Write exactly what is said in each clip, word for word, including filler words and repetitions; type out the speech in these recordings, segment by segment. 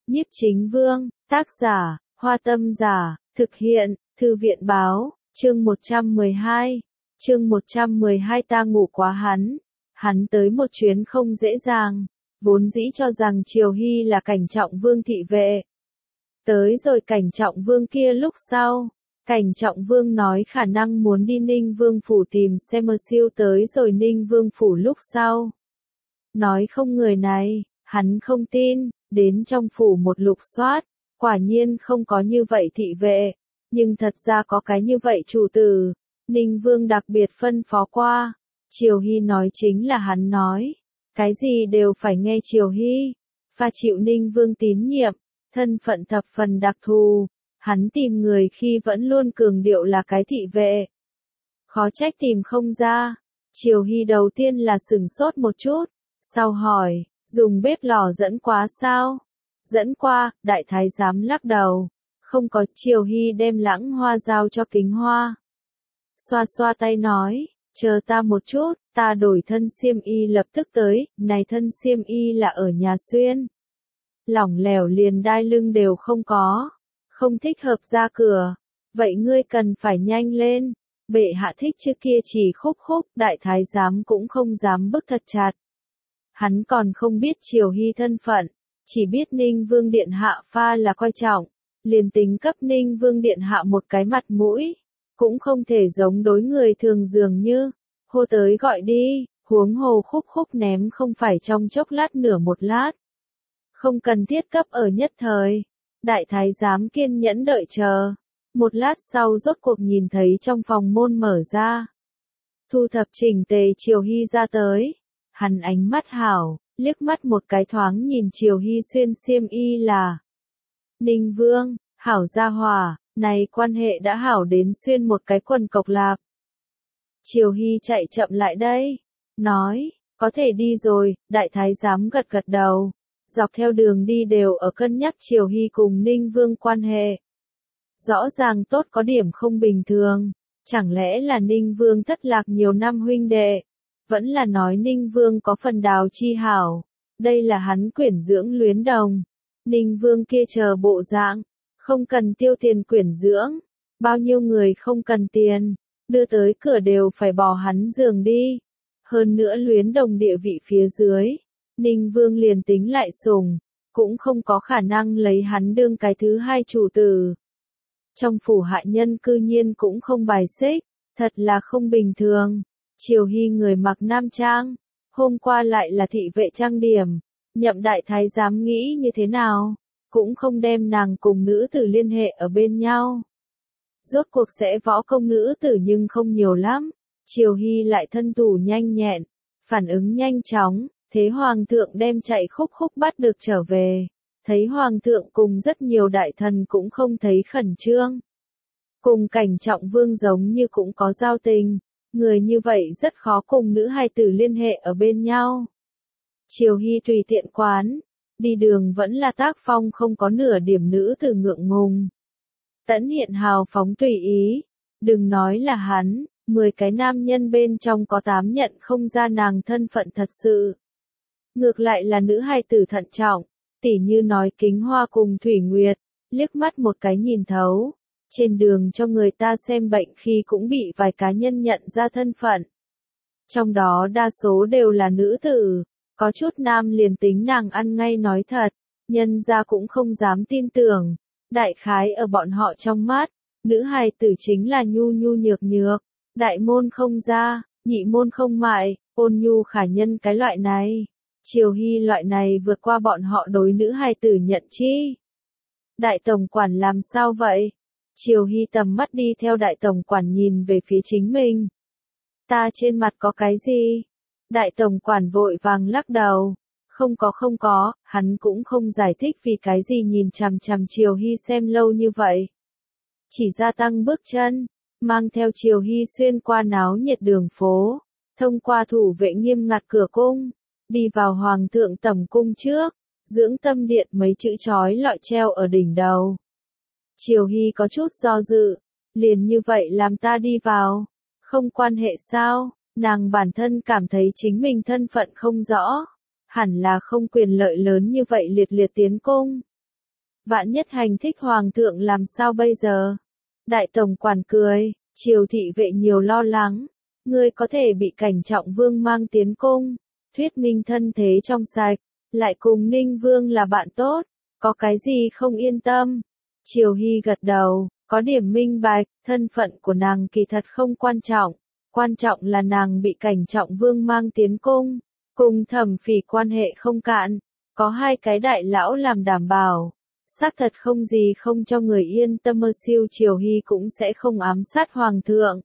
Nhiếp Chính Vương, tác giả, Hoa Tâm Giả, thực hiện, Thư viện báo, chương một trăm mười hai. Chương một trăm mười hai ta ngủ quá hắn. Hắn tới một chuyến không dễ dàng, vốn dĩ cho rằng Triều Hy là Cảnh Trọng Vương thị vệ. Tới rồi Cảnh Trọng Vương kia lúc sau, Cảnh Trọng Vương nói khả năng muốn đi Ninh Vương phủ tìm xem mơ siêu tới rồi Ninh Vương phủ lúc sau. Nói không người này, hắn không tin, đến trong phủ một lục soát, quả nhiên không có như vậy thị vệ, nhưng thật ra có cái như vậy chủ tử, Ninh Vương đặc biệt phân phó qua. Triều Hy nói chính là hắn nói, cái gì đều phải nghe Triều Hy, pha chịu Ninh Vương tín nhiệm, thân phận thập phần đặc thù, hắn tìm người khi vẫn luôn cường điệu là cái thị vệ. Khó trách tìm không ra, Triều Hy đầu tiên là sửng sốt một chút, sau hỏi, dùng bếp lò dẫn quá sao? Dẫn qua, đại thái giám lắc đầu, không có. Triều Hy đem lãng hoa giao cho Kính Hoa. Xoa xoa tay nói, chờ ta một chút, ta đổi thân xiêm y lập tức tới, này thân xiêm y là ở nhà xuyên. Lỏng lẻo liền đai lưng đều không có, không thích hợp ra cửa, vậy ngươi cần phải nhanh lên, bệ hạ thích chứ kia chỉ khúc khúc, đại thái giám cũng không dám bức thật chặt. Hắn còn không biết Triều Hy thân phận, chỉ biết Ninh Vương Điện Hạ pha là coi trọng, liền tính cấp Ninh Vương Điện Hạ một cái mặt mũi, cũng không thể giống đối người thường dường như, hô tới gọi đi, huống hồ khúc khúc ném không phải trong chốc lát nửa một lát. Không cần thiết cấp ở nhất thời, đại thái giám kiên nhẫn đợi chờ, một lát sau rốt cuộc nhìn thấy trong phòng môn mở ra. Thu thập chỉnh tề Triều Hy ra tới, hắn ánh mắt hảo, liếc mắt một cái thoáng nhìn Triều Hy xuyên xiêm y là Ninh Vương, hảo gia hòa, này quan hệ đã hảo đến xuyên một cái quần cộc lạp. Triều Hy chạy chậm lại đây, nói, có thể đi rồi, đại thái giám gật gật đầu, dọc theo đường đi đều ở cân nhắc Triều Hy cùng Ninh Vương quan hệ. Rõ ràng tốt có điểm không bình thường, chẳng lẽ là Ninh Vương thất lạc nhiều năm huynh đệ, vẫn là nói Ninh Vương có phần đào chi hảo, đây là hắn quyển dưỡng luyến đồng. Ninh Vương kia chờ bộ dạng, không cần tiêu tiền quyển dưỡng, bao nhiêu người không cần tiền, đưa tới cửa đều phải bỏ hắn giường đi. Hơn nữa luyến đồng địa vị phía dưới, Ninh Vương liền tính lại sủng, cũng không có khả năng lấy hắn đương cái thứ hai chủ tử. Trong phủ hạ nhân cư nhiên cũng không bài xích, thật là không bình thường. Triều Hy người mặc nam trang, hôm qua lại là thị vệ trang điểm, Nhậm đại thái giám nghĩ như thế nào, cũng không đem nàng cùng nữ tử liên hệ ở bên nhau. Rốt cuộc sẽ võ công nữ tử nhưng không nhiều lắm, Triều Hy lại thân thủ nhanh nhẹn, phản ứng nhanh chóng, thế hoàng thượng đem chạy khúc khúc bắt được trở về, thấy hoàng thượng cùng rất nhiều đại thần cũng không thấy khẩn trương. Cùng Cảnh Trọng Vương giống như cũng có giao tình, người như vậy rất khó cùng nữ hài tử liên hệ ở bên nhau. Triều Hy tùy tiện quán, đi đường vẫn là tác phong không có nửa điểm nữ tử ngượng ngùng. Tẫn Hiện hào phóng tùy ý, đừng nói là hắn, mười cái nam nhân bên trong có tám nhận không ra nàng thân phận thật sự. Ngược lại là nữ hài tử thận trọng, tỉ như nói Kính Hoa cùng Thủy Nguyệt, liếc mắt một cái nhìn thấu. Trên đường cho người ta xem bệnh khi cũng bị vài cá nhân nhận ra thân phận. Trong đó đa số đều là nữ tử, có chút nam liền tính nàng ăn ngay nói thật, nhân ra cũng không dám tin tưởng. Đại khái ở bọn họ trong mắt, nữ hài tử chính là nhu nhu nhược nhược, đại môn không ra, nhị môn không mại, ôn nhu khả nhân cái loại này. Triều Hy loại này vượt qua bọn họ đối nữ hài tử nhận chi. Đại tổng quản làm sao vậy? Triều Hy tầm mắt đi theo đại tổng quản nhìn về phía chính mình. Ta trên mặt có cái gì? Đại tổng quản vội vàng lắc đầu. Không có không có, hắn cũng không giải thích vì cái gì nhìn chằm chằm Triều Hy xem lâu như vậy. Chỉ gia tăng bước chân, mang theo Triều Hy xuyên qua náo nhiệt đường phố, thông qua thủ vệ nghiêm ngặt cửa cung, đi vào hoàng thượng tẩm cung trước, dưỡng tâm điện mấy chữ chói lọi treo ở đỉnh đầu. Triều Hy có chút do dự, liền như vậy làm ta đi vào, không quan hệ sao, nàng bản thân cảm thấy chính mình thân phận không rõ, hẳn là không quyền lợi lớn như vậy liệt liệt tiến cung. Vạn nhất hành thích hoàng thượng làm sao bây giờ? Đại tổng quản cười, triều thị vệ nhiều lo lắng. Ngươi có thể bị cảnh trọng vương mang tiến cung, thuyết minh thân thế trong sạch, lại cùng Ninh Vương là bạn tốt, có cái gì không yên tâm? Triều Hy gật đầu, có điểm minh bạch, thân phận của nàng kỳ thật không quan trọng, quan trọng là nàng bị cảnh trọng vương mang tiến cung, cùng Thẩm Phỉ quan hệ không cạn, có hai cái đại lão làm đảm bảo. Xác thật không gì không cho người yên tâm, mơ siêu Triều Hy cũng sẽ không ám sát hoàng thượng.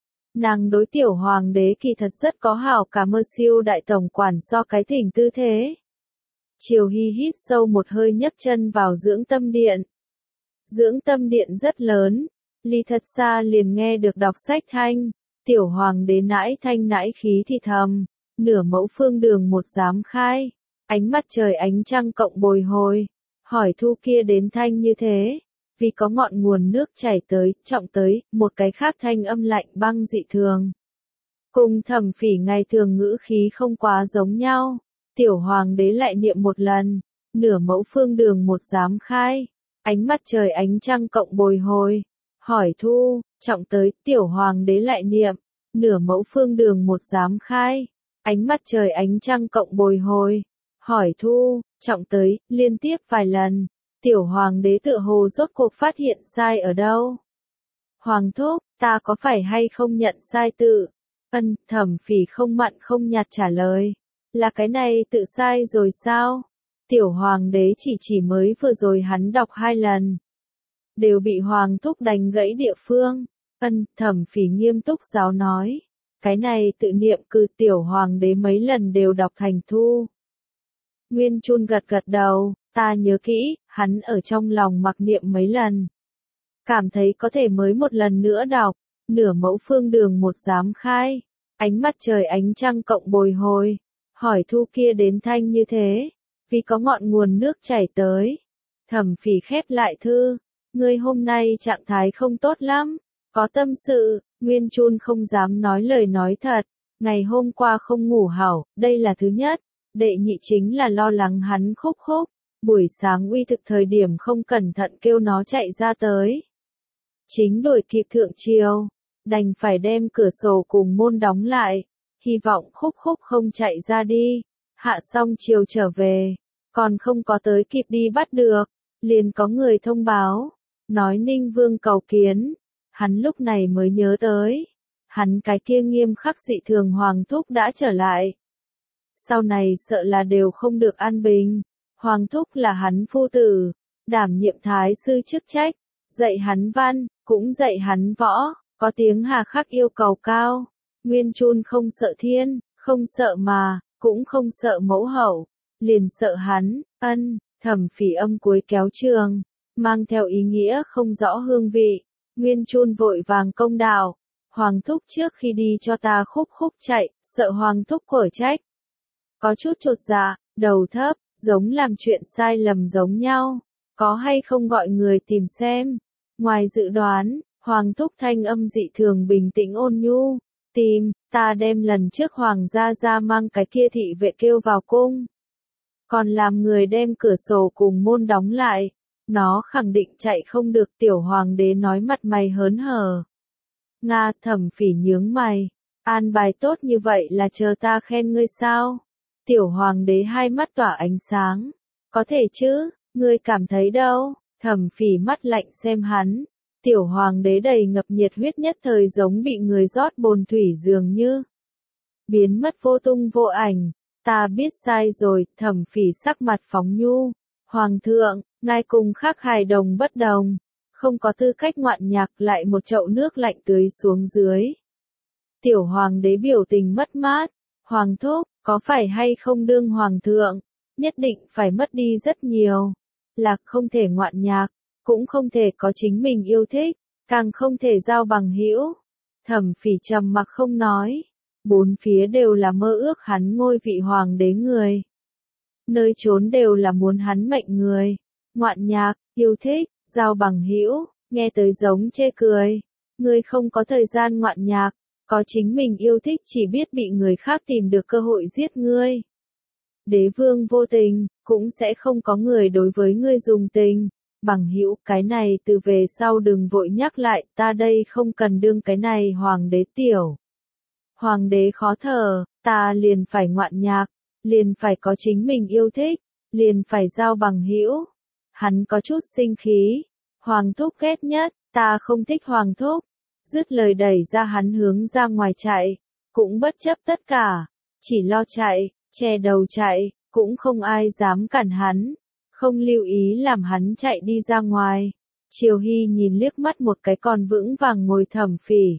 Nàng đối tiểu hoàng đế kỳ thật rất có hảo cảm, mơ siêu đại tổng quản so cái thỉnh tư thế. Triều Hy hít sâu một hơi, nhấc chân vào dưỡng tâm điện. Dưỡng tâm điện rất lớn, ly thật xa liền nghe được đọc sách thanh, tiểu hoàng đế nãi thanh nãi khí thì thầm, nửa mẫu phương đường một giám khai, ánh mắt trời ánh trăng cộng bồi hồi, hỏi thu kia đến thanh như thế, vì có ngọn nguồn nước chảy tới, trọng tới, một cái khác thanh âm lạnh băng dị thường. Cùng Thẩm Phỉ ngày thường ngữ khí không quá giống nhau, tiểu hoàng đế lại niệm một lần, nửa mẫu phương đường một giám khai, ánh mắt trời ánh trăng cộng bồi hồi, hỏi thu, trọng tới, tiểu hoàng đế lại niệm, nửa mẫu phương đường một giám khai, ánh mắt trời ánh trăng cộng bồi hồi, hỏi thu, trọng tới, liên tiếp vài lần, tiểu hoàng đế tựa hồ rốt cuộc phát hiện sai ở đâu. Hoàng thúc, ta có phải hay không nhận sai tự? Ân, Thẩm Phỉ không mặn không nhạt trả lời, là cái này tự sai rồi sao? Tiểu hoàng đế chỉ chỉ mới vừa rồi hắn đọc hai lần, đều bị hoàng thúc đánh gãy địa phương. Ân, Thẩm Phỉ nghiêm túc giáo nói, cái này tự niệm cư tiểu hoàng đế mấy lần đều đọc thành thu. Nguyên Chun gật gật đầu, ta nhớ kỹ, hắn ở trong lòng mặc niệm mấy lần. Cảm thấy có thể mới một lần nữa đọc, nửa mẫu phương đường một giám khai, ánh mắt trời ánh trăng cộng bồi hồi, hỏi thu kia đến thanh như thế, vì có ngọn nguồn nước chảy tới. Thẩm Phỉ khép lại thư, ngươi hôm nay trạng thái không tốt lắm, có tâm sự. Nguyên Chun không dám nói lời nói thật, ngày hôm qua không ngủ hảo, đây là thứ nhất, đệ nhị chính là lo lắng hắn khúc khúc, buổi sáng uy thực thời điểm không cẩn thận kêu nó chạy ra tới. Chính đuổi kịp thượng triều, đành phải đem cửa sổ cùng môn đóng lại, hy vọng khúc khúc không chạy ra đi. Hạ xong chiều trở về, còn không có tới kịp đi bắt được, liền có người thông báo, nói Ninh Vương cầu kiến. Hắn lúc này mới nhớ tới, hắn cái kia nghiêm khắc dị thường hoàng thúc đã trở lại. Sau này sợ là đều không được an bình, hoàng thúc là hắn phu tử, đảm nhiệm thái sư chức trách, dạy hắn văn, cũng dạy hắn võ, có tiếng hà khắc yêu cầu cao. Nguyên Chun không sợ thiên, không sợ mà, cũng không sợ mẫu hậu, liền sợ hắn. Ân, Thẩm Phỉ âm cuối kéo trường, mang theo ý nghĩa không rõ hương vị. Nguyên Chun vội vàng công đạo, hoàng thúc trước khi đi cho ta khúc khúc chạy, sợ hoàng thúc quở trách. Có chút chột dạ, đầu thấp, giống làm chuyện sai lầm giống nhau, có hay không gọi người tìm xem. Ngoài dự đoán, hoàng thúc thanh âm dị thường bình tĩnh ôn nhu, tìm, ta đem lần trước hoàng gia gia mang cái kia thị vệ kêu vào cung, còn làm người đem cửa sổ cùng môn đóng lại. Nó khẳng định chạy không được, tiểu hoàng đế nói mặt mày hớn hở. Nga, Thẩm Phỉ nhướng mày, an bài tốt như vậy là chờ ta khen ngươi sao? Tiểu hoàng đế hai mắt tỏa ánh sáng, có thể chứ, ngươi cảm thấy đâu? Thẩm Phỉ mắt lạnh xem hắn, tiểu hoàng đế đầy ngập nhiệt huyết nhất thời giống bị người rót bồn thủy dường như biến mất vô tung vô ảnh. Ta biết sai rồi. Thẩm Phỉ sắc mặt phóng nhu, hoàng thượng, ngài cùng khác hài đồng bất đồng, không có tư cách ngoạn nhạc. Lại một chậu nước lạnh tưới xuống dưới. Tiểu hoàng đế biểu tình mất mát, hoàng thúc, có phải hay không đương hoàng thượng, nhất định phải mất đi rất nhiều, là không thể ngoạn nhạc, cũng không thể có chính mình yêu thích, càng không thể giao bằng hữu. Thẩm Phỉ trầm mặc không nói, bốn phía đều là mơ ước hắn ngôi vị hoàng đế người. Nơi trốn đều là muốn hắn mệnh người, ngoạn nhạc, yêu thích, giao bằng hữu, nghe tới giống chê cười. Ngươi không có thời gian ngoạn nhạc, có chính mình yêu thích chỉ biết bị người khác tìm được cơ hội giết ngươi. Đế vương vô tình, cũng sẽ không có người đối với ngươi dùng tình. Bằng hữu, cái này từ về sau đừng vội nhắc lại, ta đây không cần đương cái này hoàng đế tiểu. Hoàng đế khó thở, ta liền phải ngoạn nhạc, liền phải có chính mình yêu thích, liền phải giao bằng hữu. Hắn có chút sinh khí, Hoàng thúc ghét nhất, ta không thích Hoàng thúc. Dứt lời đẩy ra hắn hướng ra ngoài chạy, cũng bất chấp tất cả, chỉ lo chạy, che đầu chạy, cũng không ai dám cản hắn, không lưu ý làm hắn chạy đi ra ngoài. Triều Hy nhìn liếc mắt một cái còn vững vàng ngồi Thẩm Phỉ,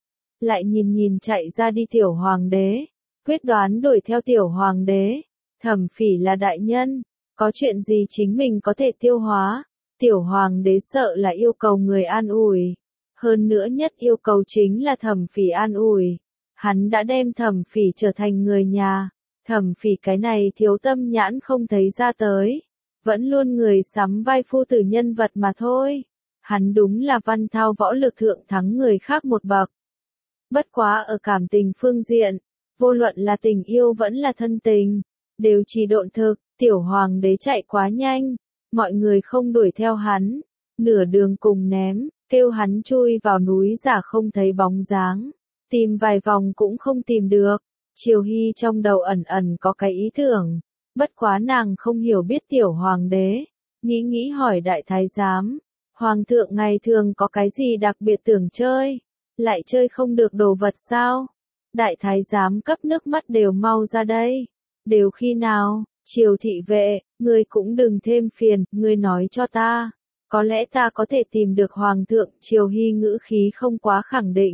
lại nhìn nhìn chạy ra đi tiểu hoàng đế, quyết đoán đuổi theo tiểu hoàng đế. Thẩm Phỉ là đại nhân, có chuyện gì chính mình có thể tiêu hóa, tiểu hoàng đế sợ là yêu cầu người an ủi. Hơn nữa nhất yêu cầu chính là Thẩm Phỉ an ủi. Hắn đã đem Thẩm Phỉ trở thành người nhà, Thẩm Phỉ cái này thiếu tâm nhãn không thấy ra tới, vẫn luôn người sắm vai phu tử nhân vật mà thôi. Hắn đúng là văn thao võ lực thượng thắng người khác một bậc. Bất quá ở cảm tình phương diện, vô luận là tình yêu vẫn là thân tình, đều chỉ độn thực, tiểu hoàng đế chạy quá nhanh, mọi người không đuổi theo hắn, nửa đường cùng ném, kêu hắn chui vào núi giả không thấy bóng dáng, tìm vài vòng cũng không tìm được. Triều Hy trong đầu ẩn ẩn có cái ý tưởng, bất quá nàng không hiểu biết tiểu hoàng đế, nghĩ nghĩ hỏi đại thái giám, hoàng thượng ngày thường có cái gì đặc biệt tưởng chơi, lại chơi không được đồ vật sao? Đại thái giám cấp nước mắt đều mau ra đây, đều khi nào? Triều thị vệ, ngươi cũng đừng thêm phiền, ngươi nói cho ta, có lẽ ta có thể tìm được hoàng thượng. Triều Hy ngữ khí không quá khẳng định.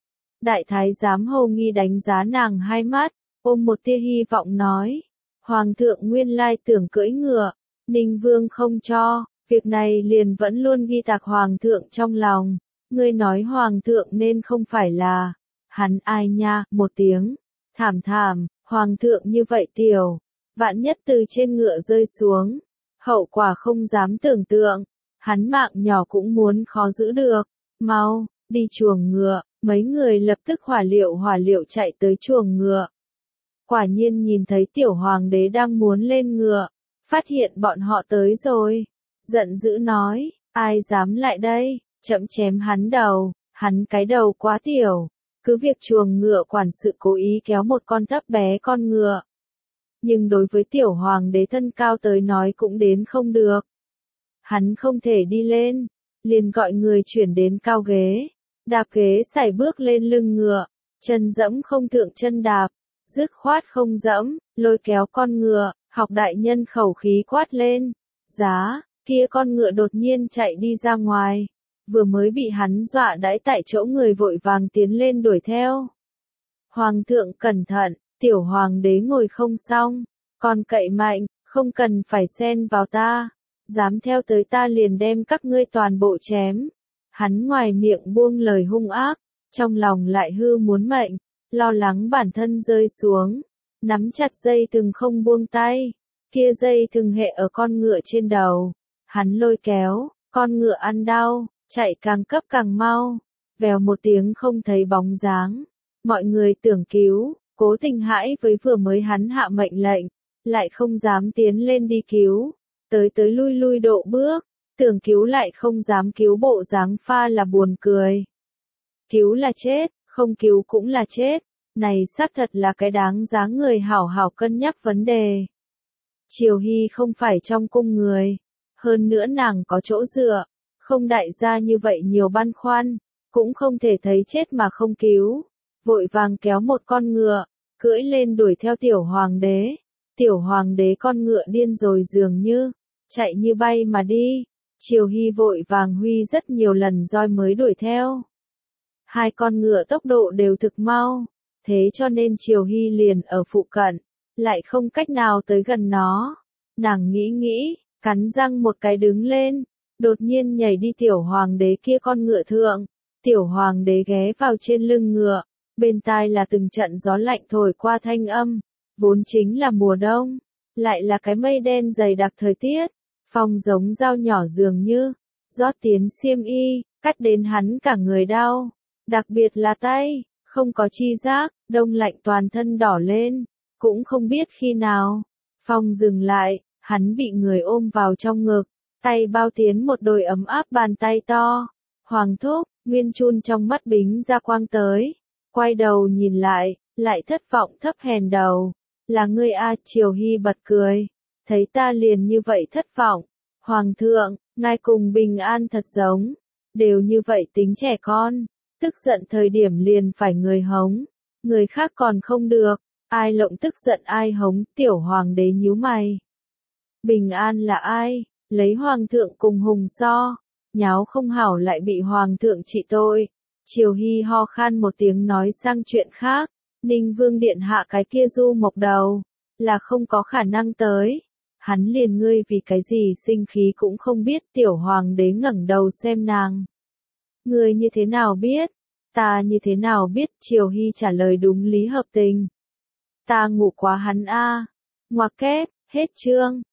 Đại thái giám hầu nghi đánh giá nàng hai mắt, ôm một tia hy vọng nói, hoàng thượng nguyên lai tưởng cưỡi ngựa, Ninh Vương không cho, việc này liền vẫn luôn ghi tạc hoàng thượng trong lòng. Ngươi nói hoàng thượng nên không phải là, hắn ai nha, một tiếng, thảm thảm, hoàng thượng như vậy tiểu, vạn nhất từ trên ngựa rơi xuống, hậu quả không dám tưởng tượng, hắn mạng nhỏ cũng muốn khó giữ được, mau, đi chuồng ngựa, mấy người lập tức hỏa liệu hỏa liệu chạy tới chuồng ngựa. Quả nhiên nhìn thấy tiểu hoàng đế đang muốn lên ngựa, phát hiện bọn họ tới rồi, giận dữ nói, ai dám lại đây? Chậm chém hắn đầu, hắn cái đầu quá tiểu, cứ việc chuồng ngựa quản sự cố ý kéo một con thấp bé con ngựa. Nhưng đối với tiểu hoàng đế thân cao tới nói cũng đến không được. Hắn không thể đi lên, liền gọi người chuyển đến cao ghế, đạp ghế sải bước lên lưng ngựa, chân dẫm không thượng chân đạp, dứt khoát không dẫm, lôi kéo con ngựa, học đại nhân khẩu khí quát lên, giá, kia con ngựa đột nhiên chạy đi ra ngoài. Vừa mới bị hắn dọa đãi tại chỗ người vội vàng tiến lên đuổi theo. Hoàng thượng cẩn thận, tiểu hoàng đế ngồi không xong, còn cậy mạnh, không cần phải xen vào ta, dám theo tới ta liền đem các ngươi toàn bộ chém. Hắn ngoài miệng buông lời hung ác, trong lòng lại hư muốn mệnh, lo lắng bản thân rơi xuống, nắm chặt dây thừng không buông tay, kia dây thừng hệ ở con ngựa trên đầu, hắn lôi kéo, con ngựa ăn đau. Chạy càng cấp càng mau, vèo một tiếng không thấy bóng dáng. Mọi người tưởng cứu, Cố Tình hãi với vừa mới hắn hạ mệnh lệnh, lại không dám tiến lên đi cứu, tới tới lui lui độ bước, tưởng cứu lại không dám cứu, bộ dáng pha là buồn cười. Cứu là chết, không cứu cũng là chết, này xác thật là cái đáng giá người hảo hảo cân nhắc vấn đề. Triều Hy không phải trong cung người, hơn nữa nàng có chỗ dựa. Không đại gia như vậy nhiều băn khoăn, cũng không thể thấy chết mà không cứu, vội vàng kéo một con ngựa, cưỡi lên đuổi theo tiểu hoàng đế. Tiểu hoàng đế con ngựa điên rồi dường như, chạy như bay mà đi, Triều Hy vội vàng huy rất nhiều lần roi mới đuổi theo. Hai con ngựa tốc độ đều thực mau, thế cho nên Triều Hy liền ở phụ cận, lại không cách nào tới gần nó. Nàng nghĩ nghĩ, cắn răng một cái đứng lên. Đột nhiên nhảy đi tiểu hoàng đế kia con ngựa thượng, tiểu hoàng đế ghé vào trên lưng ngựa, bên tai là từng trận gió lạnh thổi qua thanh âm, vốn chính là mùa đông, lại là cái mây đen dày đặc thời tiết, phong giống dao nhỏ dường như, rót tiến xiêm y, cắt đến hắn cả người đau, đặc biệt là tay, không có chi giác, đông lạnh toàn thân đỏ lên, cũng không biết khi nào, phong dừng lại, hắn bị người ôm vào trong ngực. tay bao tiến một đôi ấm áp bàn tay to. Hoàng thúc, Nguyên Chun trong mắt bính ra quang tới. Quay đầu nhìn lại, lại thất vọng thấp hèn đầu. Là ngươi a? Triều Hy bật cười. Thấy ta liền như vậy thất vọng. Hoàng thượng, ngài cùng Bình An thật giống. Đều như vậy tính trẻ con. Tức giận thời điểm liền phải người hống. Người khác còn không được. Ai lộng tức giận ai hống, tiểu hoàng đế nhíu mày. Bình An là ai? Lấy hoàng thượng cùng hùng so. Nháo không hảo lại bị hoàng thượng trị tội. Triều Hy ho khan một tiếng nói sang chuyện khác. Ninh Vương điện hạ cái kia du mộc đầu. Là không có khả năng tới. Hắn liền ngươi vì cái gì sinh khí cũng không biết. Tiểu hoàng đế ngẩng đầu xem nàng. Ngươi như thế nào biết? Ta như thế nào biết? Triều Hy trả lời đúng lý hợp tình. Ta ngủ quá hắn a. Ngoặc kép, hết chương.